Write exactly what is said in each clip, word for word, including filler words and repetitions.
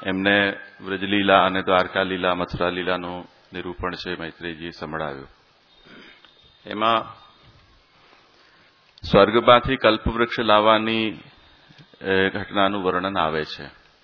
એમને વ્રજલીલા અને દ્વારકા લીલા મથુરા લીલાનું નિરૂપણ છે મૈત્રેયજી સંભળાવ્યું. એમાં સ્વર્ગમાંથી કલ્પવૃક્ષ લાવવાની ઘટનાનું વર્ણન આવે છે.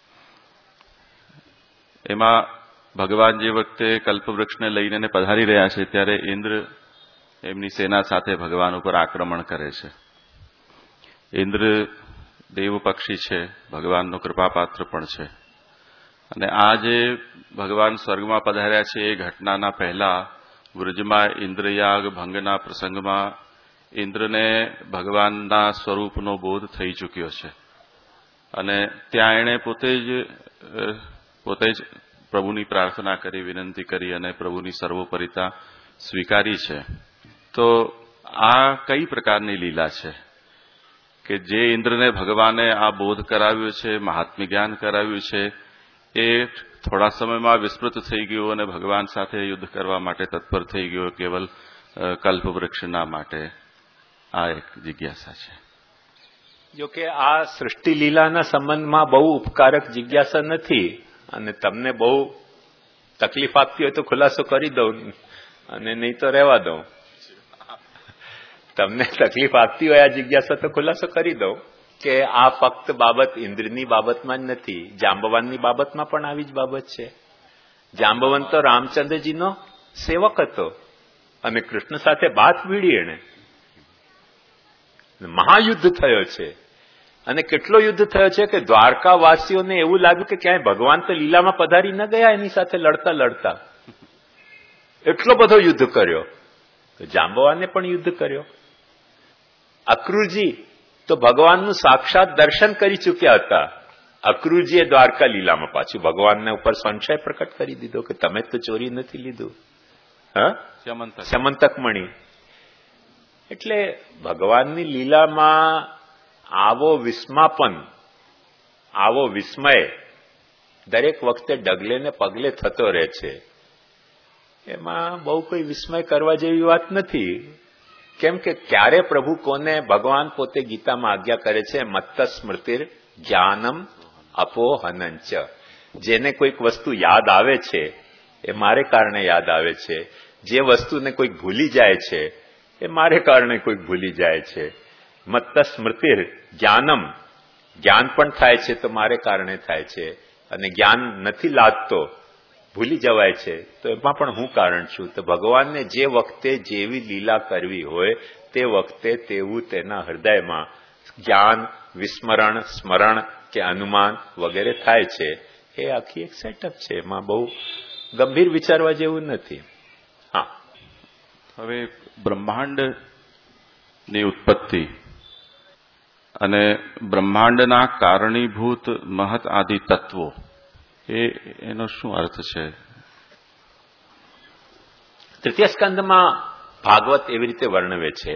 એમાં ભગવાન જે વખતે કલ્પવૃક્ષને લઈને પધારી રહ્યા છે ત્યારે ઇન્દ્ર એમની સેના સાથે ભગવાન ઉપર આક્રમણ કરે છે. ઇન્દ્ર દેવ પક્ષી છે, ભગવાનનો કૃપાપાત્ર પણ છે. અને આ જે ભગવાન સ્વર્ગમાં પધાર્યા છે એ ઘટનાના પહેલા વૃજમાં ઇન્દ્રયાગ ભંગના પ્રસંગમાં ઇન્દ્રને ભગવાનના સ્વરૂપનો બોધ થઈ ચૂક્યો છે અને ત્યાં એણે પોતે જ પોતે જ પ્રભુની પ્રાર્થના કરી, વિનંતી કરી અને પ્રભુની સર્વોપરિતા સ્વીકારી છે. તો આ કઈ પ્રકારની લીલા છે કે જે ઇન્દ્રને ભગવાને આ બોધ કરાવ્યો છે, મહાત્મ્ય જ્ઞાન કરાવ્યું છે, એ થોડા સમયમાં વિસ્મૃત થઈ ગયો અને ભગવાન સાથે યુદ્ધ કરવા માટે તત્પર થઈ ગયો કેવલ કલ્પવૃક્ષના માટે. આ એક જિજ્ઞાસા છે. જો કે આ સૃષ્ટિ લીલાના સંબંધમાં બહુ ઉપકારક જિજ્ઞાસા નથી અને તમને બહુ તકલીફ આપતી હોય તો ખુલાસો કરી દઉં અને નહીં તો રહેવા દઉં. તમને તકલીફ આપતી હોય આ જિજ્ઞાસા તો ખુલાસો કરી દઉં કે આ ફક્ત બાબત ઇન્દ્રની બાબતમાં જ નથી, જાંબવાનની બાબતમાં પણ આવી જ બાબત છે. જાંબવંત તો રામચંદ્રજીનો સેવક હતો અને કૃષ્ણ સાથે બાત ભીડી એને. મહાયુદ્ધ થયો છે અને કેટલો યુદ્ધ થયો છે કે દ્વારકાવાસીઓને એવું લાગ્યું કે ક્યાંય ભગવાન તો લીલામાં પધારી ન ગયા એની સાથે લડતા લડતા. એટલો બધો યુદ્ધ કર્યો. જાંબવાને પણ યુદ્ધ કર્યો. અક્રૂરજી તો ભગવાનનું સાક્ષાત દર્શન કરી ચૂક્યા હતા. અક્રૂરજીએ દ્વારકા લીલામાં પાછું ભગવાનને ઉપર સંશય પ્રકટ કરી દીધો કે તમે તો ચોરી નથી લીધું, હા સ્યમંતક મણી. એટલે ભગવાનની લીલામાં આવો વિસ્માપન, આવો વિસ્મય દરેક વખતે ડગલે ને પગલે થતો રહે છે. એમાં બહુ કોઈ વિસ્મય કરવા જેવી વાત નથી. કેમ કે ક્યારે પ્રભુ કોને, ભગવાન પોતે ગીતામાં આજ્ઞા કરે છે, મત્ત સ્મૃતિર જ્ઞાનમ અપોહનંચ. જેને કોઈક વસ્તુ યાદ આવે છે એ મારે કારણે યાદ આવે છે. જે વસ્તુને કોઈક ભૂલી જાય છે એ મારે કારણે કોઈક ભૂલી જાય છે. મત્ત સ્મૃતિર જ્ઞાનમ, જ્ઞાન પણ થાય છે તો મારે કારણે થાય છે અને જ્ઞાન નથી લાગતો, ભૂલી જવાય છે તો એમાં પણ હું કારણ છું. તો ભગવાનને જે વખતે જેવી લીલા કરવી હોય તે વખતે તેવું તેના હૃદયમાં જ્ઞાન, વિસ્મરણ, સ્મરણ કે અનુમાન વગેરે થાય છે. એ આખી એક સેટઅપ છે. એમાં બહુ ગંભીર વિચારવા જેવું નથી. હા, હવે બ્રહ્માંડની ઉત્પત્તિ અને બ્રહ્માંડના કારણીભૂત મહત આદિ તત્વો, એ એનો શું અર્થ છે? તૃતીય સ્કંદમાં ભાગવત એવી રીતે વર્ણવે છે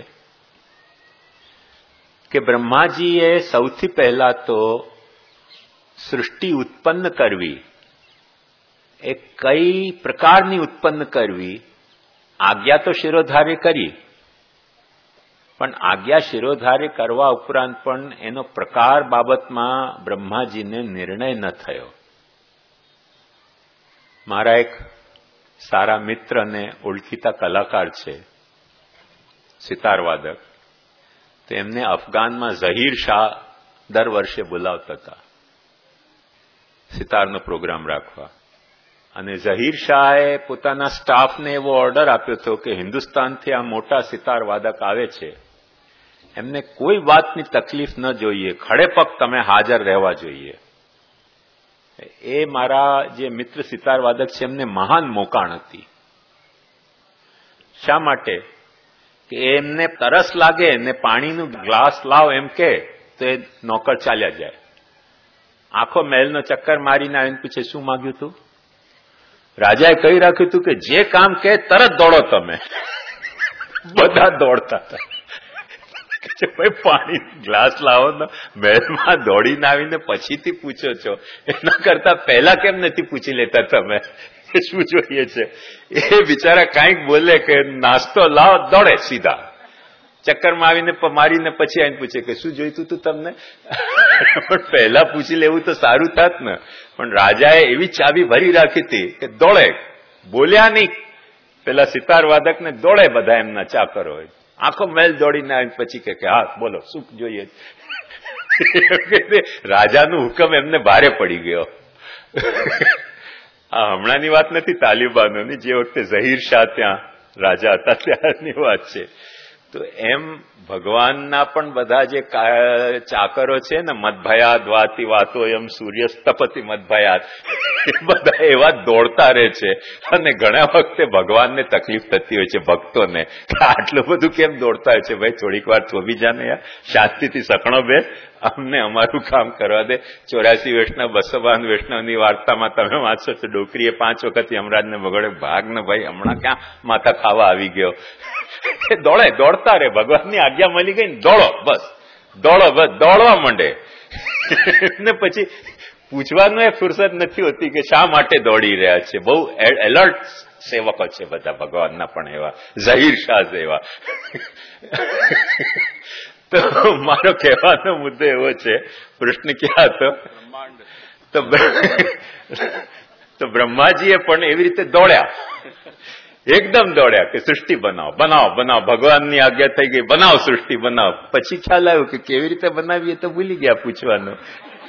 કે બ્રહ્માજીએ સૌથી પહેલા તો સૃષ્ટિ ઉત્પન્ન કરવી, એ કઈ પ્રકારની ઉત્પન્ન કરવી, આજ્ઞા તો શિરોધાર્ય કરી, પણ આજ્ઞા શિરોધાર્ય કરવા ઉપરાંત પણ એનો પ્રકાર બાબતમાં બ્રહ્માજીને નિર્ણય ન થયો. મારા એક સારા મિત્ર અને ઓળખીતા કલાકાર છે, સિતારવાદક. તો એમને અફઘાનમાં ઝહીર શાહ દર વર્ષે બોલાવતા હતા સિતારનો પ્રોગ્રામ રાખવા. અને ઝહીર શાહે પોતાના સ્ટાફને એવો ઓર્ડર આપ્યો હતો કે હિન્દુસ્તાનથી આ મોટા સિતારવાદક આવે છે, એમને કોઈ વાતની તકલીફ ન જોઈએ, ખડે પગ તમે હાજર રહેવા જોઈએ. એ મારા જે મિત્ર સિતારવાદક છે એમને મહાન મોકાણ હતી. શા માટે? કે એમને તરસ લાગે ને પાણીનું ગ્લાસ લાવ એમ કે તો એ નોકર ચાલ્યા જાય. આખો મહેલનો ચક્કર મારીને આવીને પૂછે શું માંગ્યું તું? રાજાએ કહી રાખ્યું હતું કે જે કામ કે તરત દોડો તમે. બધા દોડતા હતા. ભાઈ પાણી ગ્લાસ લાવો ને મહેલમાં દોડીને આવીને પછીથી પૂછો છો, એના કરતા પહેલા કેમ નથી પૂછી લેતા તમે શું જોઈએ છે? એ બિચારા કાંઈક બોલે કે નાસ્તો લાવો, દોડે સીધા. ચક્કરમાં આવીને મારીને પછી આવીને પૂછે કે શું જોઈતું હતું તમને? પણ પહેલા પૂછી લેવું તો સારું થાત ને. પણ રાજાએ એવી ચાવી ભરી રાખી હતી કે દોડે, બોલ્યા નહીં. પેલા સિતાર વાદક ને દોડે બધા એમના ચાકરો હોય, આખો મહેલ દોડીને આવીને પછી કે હા બોલો શું જોઈએ? રાજાનું હુકમ એમને ભારે પડી ગયો. આ હમણાંની વાત નથી તાલિબાનોની, જે વખતે ઝહીર શાહ ત્યાં રાજા હતા ત્યારની વાત છે. તો એમ ભગવાનના પણ બધા જે ચાકરો છે ને, મદભયાદ વાતી વાતો એમ સૂર્યસ્તપતિ મદભયાદ, એ બધા એવા દોડતા રહે છે. અને ઘણા વખતે ભગવાનને તકલીફ થતી હોય છે ભક્તોને, આટલું બધું કેમ દોડતા હોય છે? ભાઈ થોડીક વાર થોભી જાને યાર, શાંતિથી સખણો બે, અમને અમારું કામ કરવા દે. ચોરાસી વૈષ્ણવ બસો બાવન વૈષ્ણવની વાર્તામાં તમે વાંચો તો ડોકરીએ પાંચ વખત યમરાજને વગડે, ભાગ ને ભાઈ હમણાં ક્યાં માથા ખાવા આવી ગયો. દોડે, દોડતા રે, ભગવાનની આજ્ઞા મળી ગઈ ને દોડો, બસ દોડો, બસ દોડવા માંડે. ને પછી પૂછવાનું એ ફુરસદ નથી હોતી કે શા માટે દોડી રહ્યા છે. બહુ એલર્ટ સેવકો છે બધા ભગવાનના પણ એવા, ઝહીર શાહ જેવા. તો મારો કહેવાનો મુદ્દો એવો છે, પ્રશ્ન ક્યાં હતો? તો તો બ્રહ્માજીએ પણ એવી રીતે દોડ્યા, એકદમ દોડ્યા કે સૃષ્ટિ બનાવો, બનાવો, બનાવો. ભગવાનની આજ્ઞા થઈ ગઈ, બનાવો, સૃષ્ટિ બનાવો. પછી ખ્યાલ આવ્યો કે કેવી રીતે બનાવીએ તો ભૂલી ગયા પૂછવાનું.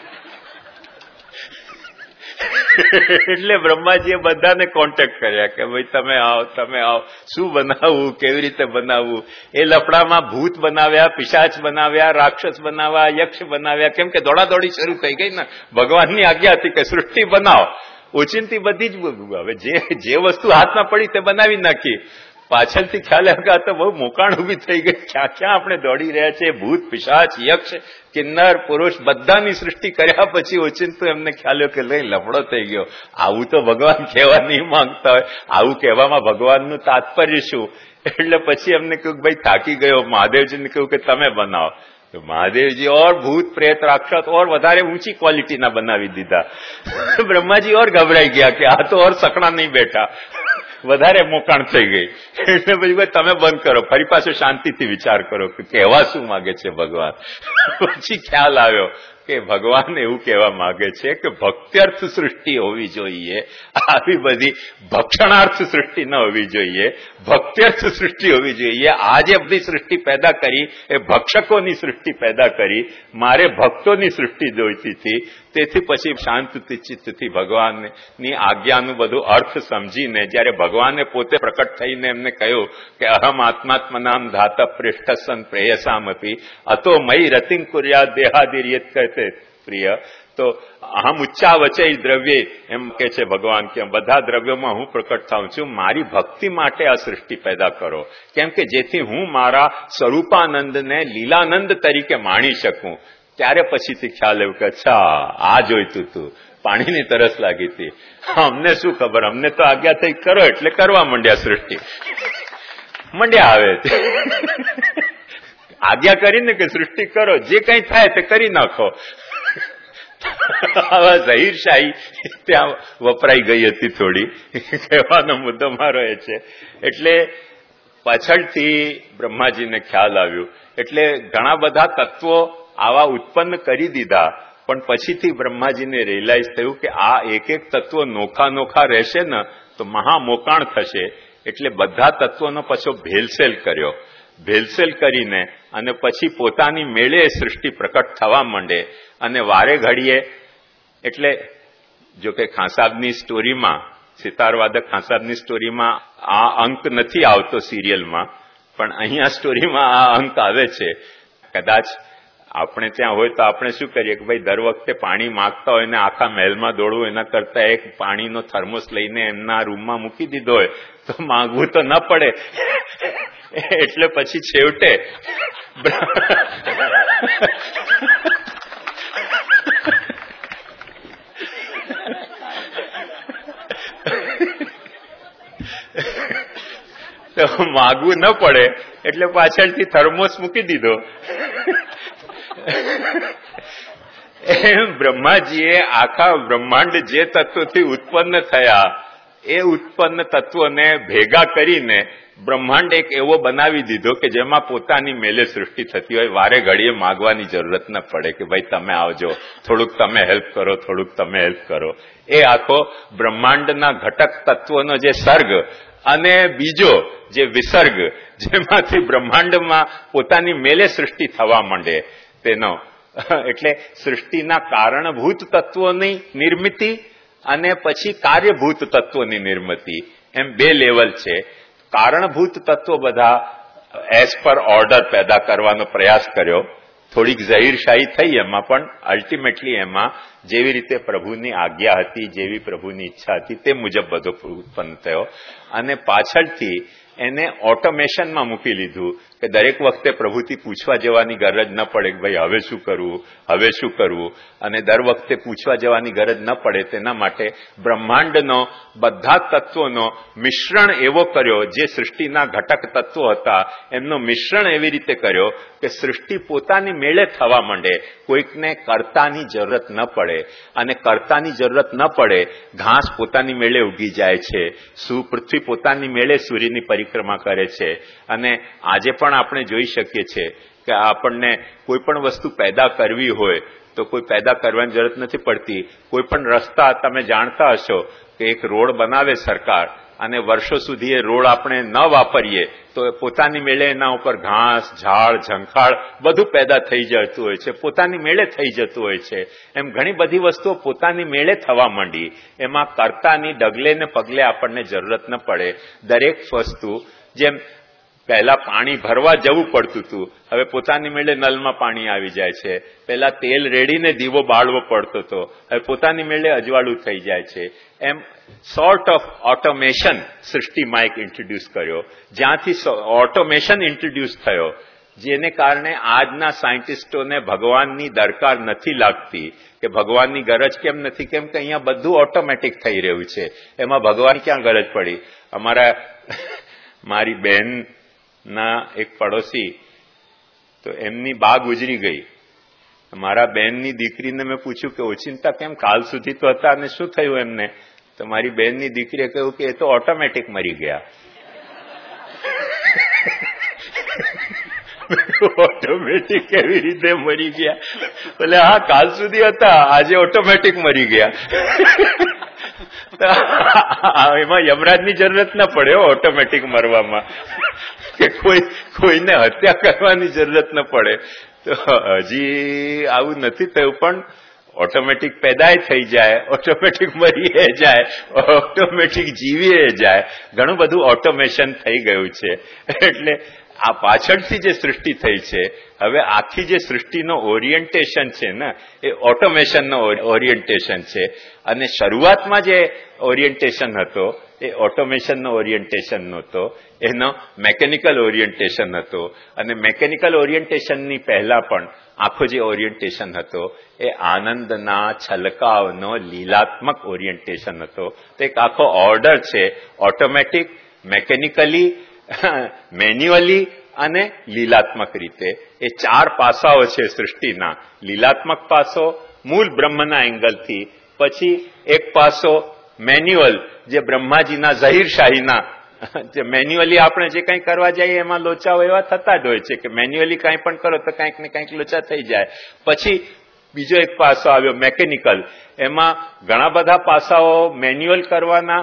એટલે બ્રહ્માજીએ બધાને કોન્ટેક્ટ કર્યા કે ભાઈ તમે આવો, તમે આવો, શું બનાવવું, કેવી રીતે બનાવવું. એ લફડામાં ભૂત બનાવ્યા, પિશાચ બનાવ્યા, રાક્ષસ બનાવ્યા, યક્ષ બનાવ્યા. કેમ કે દોડાદોડી શરૂ થઈ ગઈ ને. ભગવાનની આજ્ઞા હતી કે સૃષ્ટિ બનાવો. ઓચિંતી બધી જ હવે જે જે વસ્તુ હાથમાં પડી તે બનાવી નાખી. પાછળથી ખ્યાલ આવ્યો તો બહુ મોકાણ ઉભી થઈ ગઈ, ક્યાં ક્યાં આપણે દોડી રહ્યા છીએ. ભૂત, પિશાચ, યક્ષ, કિન્નર, પુરુષ બધાની સૃષ્ટિ કર્યા પછી ઓચિંતું એમને ખ્યાલ આવ્યો કે લઈ લફડો થઈ ગયો. આવું તો ભગવાન કહેવા નહીં માંગતા હોય, આવું કહેવામાં ભગવાનનું તાત્પર્ય શું? એટલે પછી એમને કહ્યું કે ભાઈ થાકી ગયો. મહાદેવજીને કહ્યું કે તમે બનાવો. તો મહાદેવજી ઓર ભૂત પ્રેત રાક્ષસ ઓર વધારે ઊંચી ક્વોલિટીના બનાવી દીધા. બ્રહ્માજી ઓર ગભરાઈ ગયા કે આ તો ઓર સકણા નહીં બેઠા, વધારે મોકાણ થઈ ગઈ. એટલે પછી તમે બંધ કરો, ફરી પાછો શાંતિથી વિચાર કરો કે કહેવા શું માંગે છે ભગવાન. પછી ખ્યાલ આવ્યો કે ભગવાન એવું કહેવા માંગે છે કે ભક્ત્યર્થ સૃષ્ટિ હોવી જોઈએ, આવી બધી ભક્ષણાર્થ સૃષ્ટિ ન હોવી જોઈએ, ભક્ત્યર્થ સૃષ્ટિ હોવી જોઈએ. આ જે બધી સૃષ્ટિ પેદા કરી એ ભક્ષકોની સૃષ્ટિ પેદા કરી, મારે ભક્તોની સૃષ્ટિ જોઈતી હતી. તેથી પછી શાંતિથી ચિત્તથી ભગવાનની આજ્ઞાનું બધું અર્થ સમજીને જયારે ભગવાને પોતે પ્રકટ થઈને એમને કહ્યું કે અહમ આત્માત્મનામ ધાત પ્રેષ્ઠ સન પ્રેયસામ અપી અતો મયી રતિં કુર્યાદ દેહાદિર્યત કહેતે પ્રિય. તો અહમ ઉચ્ચા વચય દ્રવ્ય, એમ કે છે ભગવાન કે બધા દ્રવ્યોમાં હું પ્રકટ થાઉં છું, મારી ભક્તિ માટે આ સૃષ્ટિ પેદા કરો. કેમ કે જેથી હું મારા સ્વરૂપાનંદને લીલાનંદ તરીકે માણી શકું. ત્યારે પછીથી ખ્યાલ આવ્યો કે અચ્છા આ જોઈતું હતું, પાણીની તરસ લાગી હતી. અમને શું ખબર, અમને તો આજ્ઞા થઈ કરો એટલે કરવા માંડ્યા સૃષ્ટિ. મંડ્યા આવે આજ્ઞા કરીને કે સૃષ્ટિ કરો, જે કઈ થાય તે કરી નાખો. આવા ઝહીર શાહી ત્યાં વપરાઈ ગઈ હતી થોડી. કહેવાનો મુદ્દો મારો એ છે. એટલે પાછળથી બ્રહ્માજીને ખ્યાલ આવ્યું. એટલે ઘણા બધા તત્વો આવા ઉત્પન્ન કરી દીધા, પણ પછીથી બ્રહ્માજીને રિયલાઇઝ થયું કે આ એક એક તત્વો નોખા નોખા રહેશે ને તો મહામોકાણ થશે. એટલે બધા તત્વોનો પાછો ભેલસેલ કર્યો. ભેલસેલ કરીને અને પછી પોતાની મેળે સૃષ્ટિ પ્રકટ થવા માંડે. અને વારે ઘડીએ, એટલે જોકે ખાંસાબની સ્ટોરીમાં, સિતારવાદક ખાંસાબની સ્ટોરીમાં આ અંક નથી આવતો સિરિયલમાં, પણ અહીંયા સ્ટોરીમાં આ અંક આવે છે. કદાચ આપણે ત્યાં હોય તો આપણે શું કરીએ કે ભાઈ દર વખતે પાણી માંગતા હોય ને આખા મહેલમાં દોડવું, એના કરતા એક પાણીનો થર્મોસ લઈને એમના રૂમમાં મૂકી દીધો હોય તો માંગવું તો ન પડે. એટલે પછી છેવટે તો માગવું ન પડે એટલે પાછળથી થર્મોસ મૂકી દીધો. એમ બ્રહ્માજીએ આખા બ્રહ્માંડ જે તત્વોથી ઉત્પન્ન થયા એ ઉત્પન્ન તત્વોને ભેગા કરીને બ્રહ્માંડ એક એવો બનાવી દીધો કે જેમાં પોતાની મેલે સૃષ્ટિ થતી હોય, વારે ઘડીએ માગવાની જરૂરત ન પડે કે ભાઈ તમે આવજો, થોડુંક તમે હેલ્પ કરો, થોડુંક તમે હેલ્પ કરો. એ આખો બ્રહ્માંડના ઘટક તત્વોનો જે સર્ગ અને બીજો જે વિસર્ગ, જેમાંથી બ્રહ્માંડમાં પોતાની મેલે સૃષ્ટિ થવા માંડે તેનો, એટલે સૃષ્ટિના કારણભૂત તત્વોની નિર્મિતિ અને પછી કાર્યભૂત તત્વોની નિર્મિતિ, એમ બે લેવલ છે. કારણભૂત તત્વો બધા એઝ પર ઓર્ડર પેદા કરવાનો પ્રયાસ કર્યો. થોડીક ઝહીરશાહી થઈ એમાં, પણ અલ્ટિમેટલી એમાં જેવી રીતે પ્રભુની આજ્ઞા હતી, જેવી પ્રભુની ઈચ્છા હતી તે મુજબ બધો ઉત્પન્ન થયો. અને પાછળથી એને ઓટોમેશનમાં મૂકી લીધું કે દરેક વખતે પ્રભુથી પૂછવા જવાની ગરજ ન પડે કે ભાઈ હવે શું કરવું, હવે શું કરવું, અને દર વખતે પૂછવા જવાની ગરજ ન પડે તેના માટે બ્રહ્માંડનો બધા તત્વોનો મિશ્રણ એવો કર્યો, જે સૃષ્ટિના ઘટક તત્વો હતા એમનો મિશ્રણ એવી રીતે કર્યો કે સૃષ્ટિ પોતાની મેળે થવા માંડે, કોઈકને કર્તાની જરૂરત ન પડે. અને કર્તાની જરૂરત ન પડે, ઘાસ પોતાની મેળે ઉગી જાય છે, સુ પૃથ્વી પોતાની મેળે સૂર્યની પરિક્રમા કરે છે. અને આજે પણ આપણે જોઈ શકીએ છીએ કે આપણને કોઈ પણ વસ્તુ પેદા કરવી હોય તો કોઈ પેદા કરવાની જરૂરત નથી પડતી. કોઈ પણ રસ્તા તમે જાણતા હશો કે એક રોડ બનાવે સરકાર, અને વર્ષો સુધી એ રોડ આપણે ન વાપરીએ તો પોતાની મેળે એના ઉપર ઘાસ, ઝાડ, ઝંખાળ બધું પેદા થઈ જતું હોય છે, પોતાની મેળે થઈ જતું હોય છે. એમ ઘણી બધી વસ્તુઓ પોતાની મેળે થવા માંડી, એમાં કર્તાની ડગલે ને પગલે આપણને જરૂરત ન પડે. દરેક વસ્તુ, જેમ પહેલા પાણી ભરવા જવું પડતું હતું, હવે પોતાની મેળે નલમાં પાણી આવી જાય છે. પહેલા તેલ રેડીને દીવો બાળવો પડતો હતો, હવે પોતાની મેળે અજવાળું થઈ જાય છે. એમ સોર્ટ ઓફ ઓટોમેશન સૃષ્ટિમાં એક ઇન્ટ્રોડ્યુસ કર્યો. જ્યાંથી ઓટોમેશન ઇન્ટ્રોડ્યુસ થયો, જેને કારણે આજના સાયન્ટિસ્ટોને ભગવાનની દરકાર નથી લાગતી કે ભગવાનની ગરજ કેમ નથી, કેમ કે અહીંયા બધું ઓટોમેટિક થઈ રહ્યું છે, એમાં ભગવાન ક્યાં ગરજ પડી. અમારા મારી બહેન ના એક પડોશી, તો એમની બા ગુજરી ગઈ. મારા બહેનની દીકરીને મેં પૂછ્યું કે ઓચિંતા કેમ, કાલ સુધી તો હતા અને શું થયું એમને? તો મારી બહેનની દીકરીએ કહ્યું કે એ તો ઓટોમેટિક મરી ગયા. ઓટોમેટિક કેવી રીતે મરી ગયા? એટલે હા, કાલ સુધી હતા, આજે ઓટોમેટિક મરી ગયા. એમાં યમરાજની જરૂરત ના પડે ઓટોમેટિક મરવામાં, કે કોઈ કોઈને હત્યા કરવાની જરૂરત ન પડે. તો હજી આવું નથી થયું, પણ ઓટોમેટિક પેદાય થઈ જાય, ઓટોમેટિક મરીએ જાય, ઓટોમેટિક જીવીએ જાય, ઘણું બધું ઓટોમેશન થઈ ગયું છે. એટલે આ પાછળથી જે સૃષ્ટિ થઈ છે, હવે આખી જે સૃષ્ટિનો ઓરિએન્ટેશન છે ને, એ ઓટોમેશનનો ઓરિએન્ટેશન છે. અને શરૂઆતમાં જે ઓરિએન્ટેશન હતો એ ઓટોમેશનનો ઓરિએન્ટેશન નહોતો, એનો મેકેનિકલ ઓરિએન્ટેશન હતો. અને મેકેનિકલ ઓરિએન્ટેશનની પહેલા પણ આખો જે ઓરિએન્ટેશન હતો એ આનંદના છલકાવનો લીલાત્મક ઓરિએન્ટેશન હતો. તો એક આખો ઓર્ડર છે, ઓટોમેટિક, મેકેનિકલી, મેન્યુઅલી અને લીલાત્મક રીતે. એ ચાર પાસાઓ છે સૃષ્ટિના. લીલાત્મક પાસો મૂળ બ્રહ્મના એંગલથી, પછી એક પાસો મેન્યુઅલ, જે બ્રહ્માજીના ઝહીરશાહીના, જે મેન્યુઅલી આપણે જે કંઈ કરવા જઈએ એમાં લોચાઓ એવા થતા જ હોય છે કે મેન્યુઅલી કંઈ પણ કરો તો કંઈક ને કંઈક લોચા થઈ જાય. પછી બીજો એક પાસો આવ્યો મેકેનિકલ. એમાં ઘણા બધા પાસાઓ મેન્યુઅલ કરવાના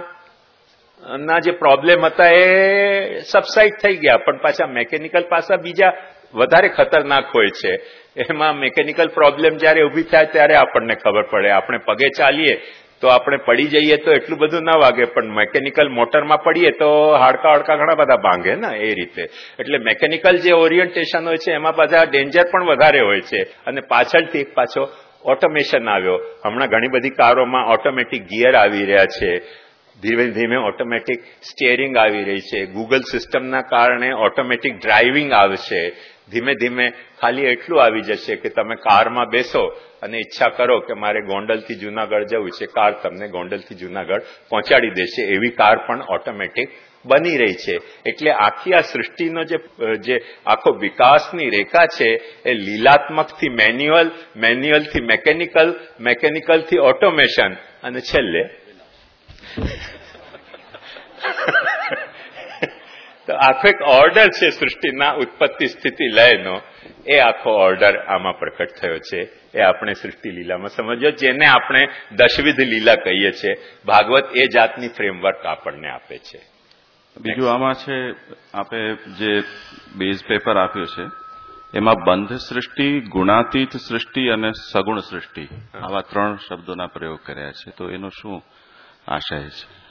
ના જે પ્રોબ્લેમ હતા એ સબસાઇડ થઈ ગયા, પણ પાછા મેકેનિકલ પાસા બીજા વધારે ખતરનાક હોય છે. એમાં મેકેનિકલ પ્રોબ્લેમ જયારે ઉભી થાય ત્યારે આપણને ખબર પડે. આપણે પગે ચાલીએ તો આપણે પડી જઈએ તો એટલું બધું ના વાગે, પણ મેકેનિકલ મોટરમાં પડીએ તો હાડકા હાડકા ઘણા બધા ભાંગે ને, એ રીતે. એટલે મેકેનિકલ જે ઓરિએન્ટેશન હોય છે એમાં બધા ડેન્જર પણ વધારે હોય છે. અને પાછળથી એક પાછો ઓટોમેશન આવ્યો. હમણાં ઘણી બધી કારોમાં ઓટોમેટિક ગિયર આવી રહ્યા છે, ધીમે ધીમે ઓટોમેટિક સ્ટીયરિંગ આવી રહી છે. ગૂગલ સિસ્ટમના કારણે ઓટોમેટિક ડ્રાઇવિંગ આવશે. ધીમે ધીમે ખાલી એટલું આવી જશે કે તમે કારમાં બેસો અને ઈચ્છા કરો કે મારે ગોંડલથી જૂનાગઢ જવું છે, કાર તમને ગોંડલથી જૂનાગઢ પહોંચાડી દેશે. એવી કાર પણ ઓટોમેટિક બની રહી છે. એટલે આખી આ સૃષ્ટિનો જે જે આખો વિકાસની રેખા છે એ લીલાત્મકથી મેન્યુઅલ, મેન્યુઅલથી મેકેનિકલ, મેકેનિકલથી ઓટોમેશન, અને છેલ્લે તો આખો એક ઓર્ડર છે સૃષ્ટિના ઉત્પત્તિ સ્થિતિ લયનો, એ આખો ઓર્ડર આમાં પ્રકટ થયો છે. એ આપણે સૃષ્ટિ લીલામાં સમજ્યો, જેને આપણે દશવિધ લીલા કહીએ છીએ. ભાગવત એ જાતની ફ્રેમવર્ક આપણને આપે છે. બીજું આમાં છે, આપે જે બેઝ પેપર આપ્યો છે એમાં બંધ સૃષ્ટિ, ગુણાતીત સૃષ્ટિ અને સગુણ સૃષ્ટિ આવા ત્રણ શબ્દોના પ્રયોગ કર્યા છે. તો એનો શું આશય છે?